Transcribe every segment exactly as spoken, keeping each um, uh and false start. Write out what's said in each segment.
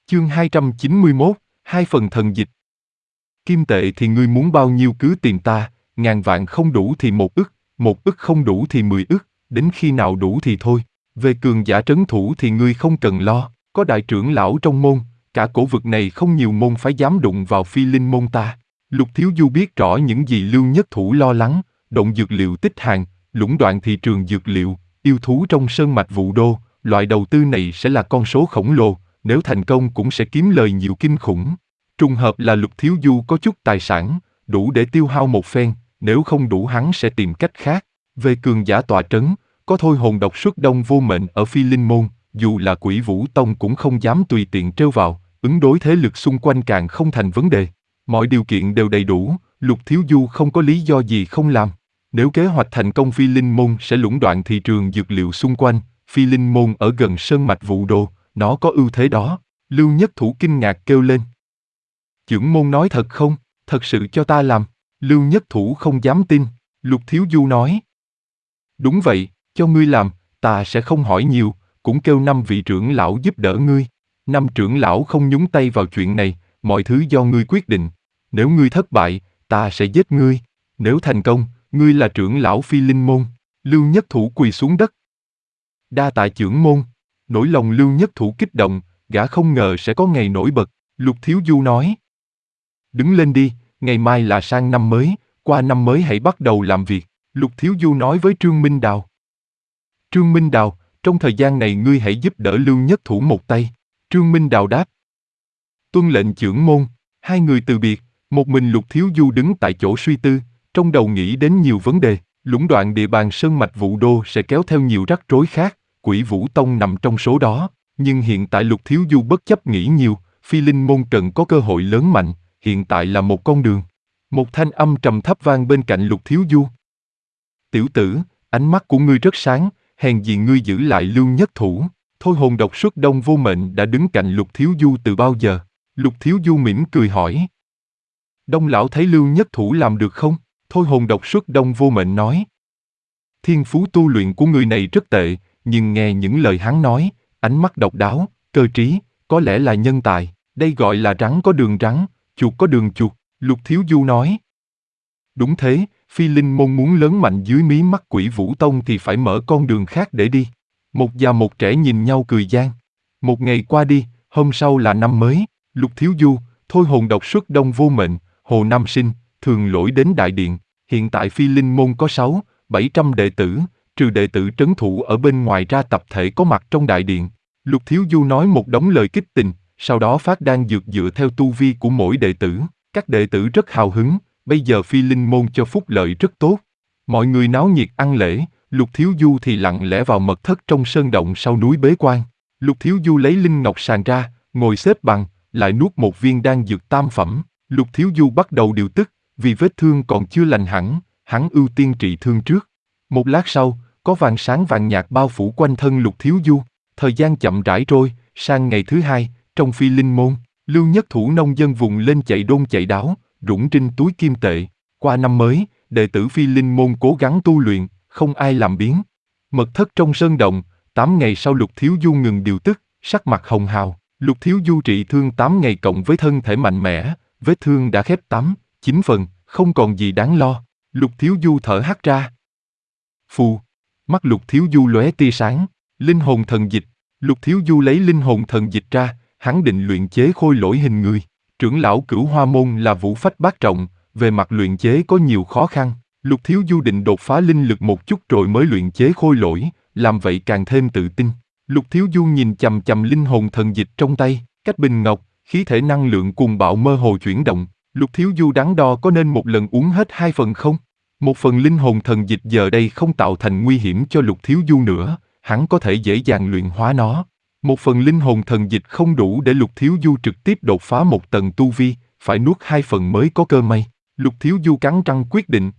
Chương hai trăm chín mươi mốt, hai phần thần dịch. Kim tệ thì ngươi muốn bao nhiêu cứ tìm ta, ngàn vạn không đủ thì một ức, một ức không đủ thì mười ức, đến khi nào đủ thì thôi. Về cường giả trấn thủ thì ngươi không cần lo, có đại trưởng lão trong môn, cả cổ vực này không nhiều môn phái dám đụng vào phi linh môn ta. Lục Thiếu Du biết rõ những gì Lưu Nhất Thủ lo lắng, động dược liệu tích hàng, lũng đoạn thị trường dược liệu, yêu thú trong sơn mạch Vũ Đô, loại đầu tư này sẽ là con số khổng lồ, nếu thành công cũng sẽ kiếm lời nhiều kinh khủng. Trùng hợp là Lục Thiếu Du có chút tài sản, đủ để tiêu hao một phen, nếu không đủ hắn sẽ tìm cách khác. Về cường giả tọa trấn, có thôi hồn độc xuất đông vô mệnh ở phi linh môn, dù là Quỷ Vũ Tông cũng không dám tùy tiện trêu vào, ứng đối thế lực xung quanh càng không thành vấn đề. Mọi điều kiện đều đầy đủ, Lục Thiếu Du không có lý do gì không làm. Nếu kế hoạch thành công phi linh môn sẽ lũng đoạn thị trường dược liệu xung quanh, phi linh môn ở gần sơn mạch Vũ Đô, nó có ưu thế đó. Lưu Nhất Thủ kinh ngạc kêu lên. Chưởng môn nói thật không? Thật sự cho ta làm? Lưu Nhất Thủ không dám tin. Lục Thiếu Du nói. Đúng vậy, cho ngươi làm, ta sẽ không hỏi nhiều, cũng kêu năm vị trưởng lão giúp đỡ ngươi. Năm trưởng lão không nhúng tay vào chuyện này, mọi thứ do ngươi quyết định. Nếu ngươi thất bại, ta sẽ giết ngươi. Nếu thành công, ngươi là trưởng lão phi linh môn. Lưu Nhất Thủ quỳ xuống đất. Đa tạ chưởng môn. Nỗi lòng Lưu Nhất Thủ kích động, gã không ngờ sẽ có ngày nổi bật. Lục Thiếu Du nói. Đứng lên đi, ngày mai là sang năm mới, qua năm mới hãy bắt đầu làm việc. Lục Thiếu Du nói với Trương Minh Đào. Trương Minh Đào, trong thời gian này ngươi hãy giúp đỡ Lưu Nhất Thủ một tay. Trương Minh Đào đáp. Tuân lệnh chưởng môn. Hai người từ biệt, một mình Lục Thiếu Du đứng tại chỗ suy tư, trong đầu nghĩ đến nhiều vấn đề. Lũng đoạn địa bàn sơn mạch Vũ Đô sẽ kéo theo nhiều rắc rối khác, Quỷ Vũ Tông nằm trong số đó. Nhưng hiện tại Lục Thiếu Du bất chấp nghĩ nhiều, phi linh môn cần có cơ hội lớn mạnh, hiện tại là một con đường. Một thanh âm trầm thấp vang bên cạnh Lục Thiếu Du. Tiểu tử, ánh mắt của ngươi rất sáng, hèn gì ngươi giữ lại Lưu Nhất Thủ. Thôi hồn độc xuất đông vô mệnh đã đứng cạnh Lục Thiếu Du từ bao giờ? Lục Thiếu Du mỉm cười hỏi. Đông lão thấy Lưu Nhất Thủ làm được không? Thôi hồn độc xuất đông vô mệnh nói. Thiên phú tu luyện của người này rất tệ, nhưng nghe những lời hắn nói, ánh mắt độc đáo, cơ trí, có lẽ là nhân tài. Đây gọi là rắn có đường rắn, chuột có đường chuột. Lục Thiếu Du nói. Đúng thế, phi linh môn muốn lớn mạnh dưới mí mắt Quỷ Vũ Tông thì phải mở con đường khác để đi. Một già một trẻ nhìn nhau cười gian. Một ngày qua đi, hôm sau là năm mới. Lục Thiếu Du, thôi hồn độc xuất đông vô mệnh, Hồ Nam Sinh, thường lỗi đến đại điện. Hiện tại phi linh môn có sáu, bảy trăm đệ tử, trừ đệ tử trấn thủ ở bên ngoài ra tập thể có mặt trong đại điện. Lục Thiếu Du nói một đống lời kích tình, sau đó phát đan dược dựa theo tu vi của mỗi đệ tử. Các đệ tử rất hào hứng, bây giờ phi linh môn cho phúc lợi rất tốt. Mọi người náo nhiệt ăn lễ, Lục Thiếu Du thì lặng lẽ vào mật thất trong sơn động sau núi bế quan. Lục Thiếu Du lấy linh ngọc sàn ra, ngồi xếp bằng, lại nuốt một viên đan dược tam phẩm. Lục Thiếu Du bắt đầu điều tức, vì vết thương còn chưa lành hẳn, hắn ưu tiên trị thương trước. Một lát sau, có vàng sáng vàng nhạt bao phủ quanh thân Lục Thiếu Du. Thời gian chậm rãi trôi, sang ngày thứ hai, trong phi linh môn, Lưu Nhất Thủ nông dân vùng lên chạy đôn chạy đáo, rủng rinh túi kim tệ. Qua năm mới, đệ tử phi linh môn cố gắng tu luyện, không ai làm biếng. Mật thất trong sơn động, tám ngày sau Lục Thiếu Du ngừng điều tức, sắc mặt hồng hào. Lục Thiếu Du trị thương tám ngày cộng với thân thể mạnh mẽ, vết thương đã khép tám, chín phần, không còn gì đáng lo. Lục Thiếu Du thở hắt ra. Phù, mắt Lục Thiếu Du lóe tia sáng, linh hồn thần dịch. Lục Thiếu Du lấy linh hồn thần dịch ra, hắn định luyện chế khôi lỗi hình người. Trưởng lão Cửu Hoa môn là vũ phách bát trọng, về mặt luyện chế có nhiều khó khăn. Lục Thiếu Du định đột phá linh lực một chút rồi mới luyện chế khôi lỗi, làm vậy càng thêm tự tin. Lục Thiếu Du nhìn chằm chằm linh hồn thần dịch trong tay, cách bình ngọc, khí thể năng lượng cuồng bạo mơ hồ chuyển động. Lục Thiếu Du đắn đo có nên một lần uống hết hai phần không? Một phần linh hồn thần dịch giờ đây không tạo thành nguy hiểm cho Lục Thiếu Du nữa, hắn có thể dễ dàng luyện hóa nó. Một phần linh hồn thần dịch không đủ để Lục Thiếu Du trực tiếp đột phá một tầng tu vi, phải nuốt hai phần mới có cơ may. Lục Thiếu Du cắn răng quyết định.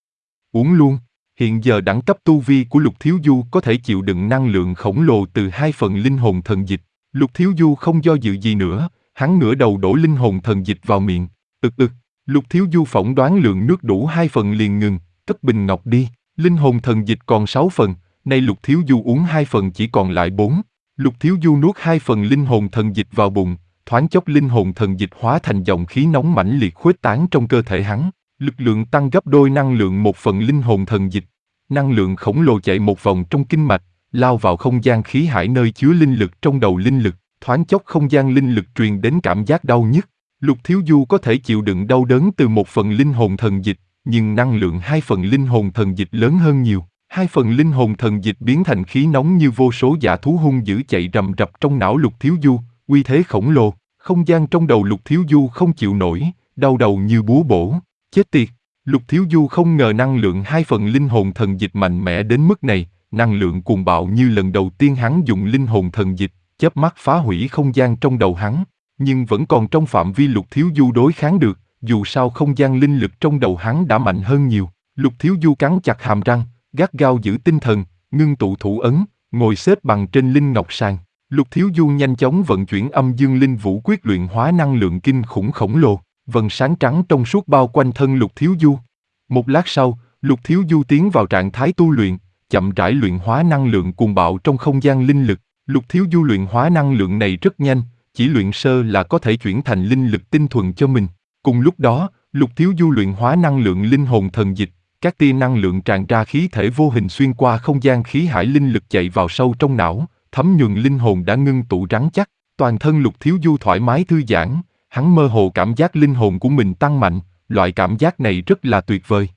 Uống luôn. Hiện giờ đẳng cấp tu vi của Lục Thiếu Du có thể chịu đựng năng lượng khổng lồ từ hai phần linh hồn thần dịch. Lục Thiếu Du không do dự gì nữa, hắn ngửa đầu đổ linh hồn thần dịch vào miệng. Ực ực, Lục Thiếu Du phỏng đoán lượng nước đủ hai phần liền ngừng, cất bình ngọc đi. Linh hồn thần dịch còn sáu phần, nay Lục Thiếu Du uống hai phần chỉ còn lại bốn. Lục Thiếu Du nuốt hai phần linh hồn thần dịch vào bụng, thoáng chốc linh hồn thần dịch hóa thành dòng khí nóng mãnh liệt khuếch tán trong cơ thể hắn, lực lượng tăng gấp đôi năng lượng một phần linh hồn thần dịch. Năng lượng khổng lồ chạy một vòng trong kinh mạch, lao vào không gian khí hải nơi chứa linh lực trong đầu linh lực, thoáng chốc không gian linh lực truyền đến cảm giác đau nhức. Lục Thiếu Du có thể chịu đựng đau đớn từ một phần linh hồn thần dịch, nhưng năng lượng hai phần linh hồn thần dịch lớn hơn nhiều. Hai phần linh hồn thần dịch biến thành khí nóng như vô số dã thú hung dữ chạy rầm rập trong não Lục Thiếu Du, uy thế khổng lồ, không gian trong đầu Lục Thiếu Du không chịu nổi, đau đầu như búa bổ. Chết tiệt! Lục Thiếu Du không ngờ năng lượng hai phần linh hồn thần dịch mạnh mẽ đến mức này, năng lượng cuồng bạo như lần đầu tiên hắn dùng linh hồn thần dịch, chớp mắt phá hủy không gian trong đầu hắn, nhưng vẫn còn trong phạm vi Lục Thiếu Du đối kháng được, dù sao không gian linh lực trong đầu hắn đã mạnh hơn nhiều. Lục Thiếu Du cắn chặt hàm răng, gắt gao giữ tinh thần, ngưng tụ thủ ấn, ngồi xếp bằng trên linh ngọc sàn. Lục Thiếu Du nhanh chóng vận chuyển âm dương linh vũ quyết luyện hóa năng lượng kinh khủng khổng lồ, vầng sáng trắng trong suốt bao quanh thân Lục Thiếu Du. Một lát sau, Lục Thiếu Du tiến vào trạng thái tu luyện, chậm rãi luyện hóa năng lượng cuồng bạo trong không gian linh lực. Lục Thiếu Du luyện hóa năng lượng này rất nhanh, chỉ luyện sơ là có thể chuyển thành linh lực tinh thuần cho mình. Cùng lúc đó, Lục Thiếu Du luyện hóa năng lượng linh hồn thần dịch, các tia năng lượng tràn ra khí thể vô hình xuyên qua không gian khí hải linh lực chạy vào sâu trong não, thấm nhuần linh hồn đã ngưng tụ rắn chắc. Toàn thân Lục Thiếu Du thoải mái thư giãn, hắn mơ hồ cảm giác linh hồn của mình tăng mạnh, loại cảm giác này rất là tuyệt vời.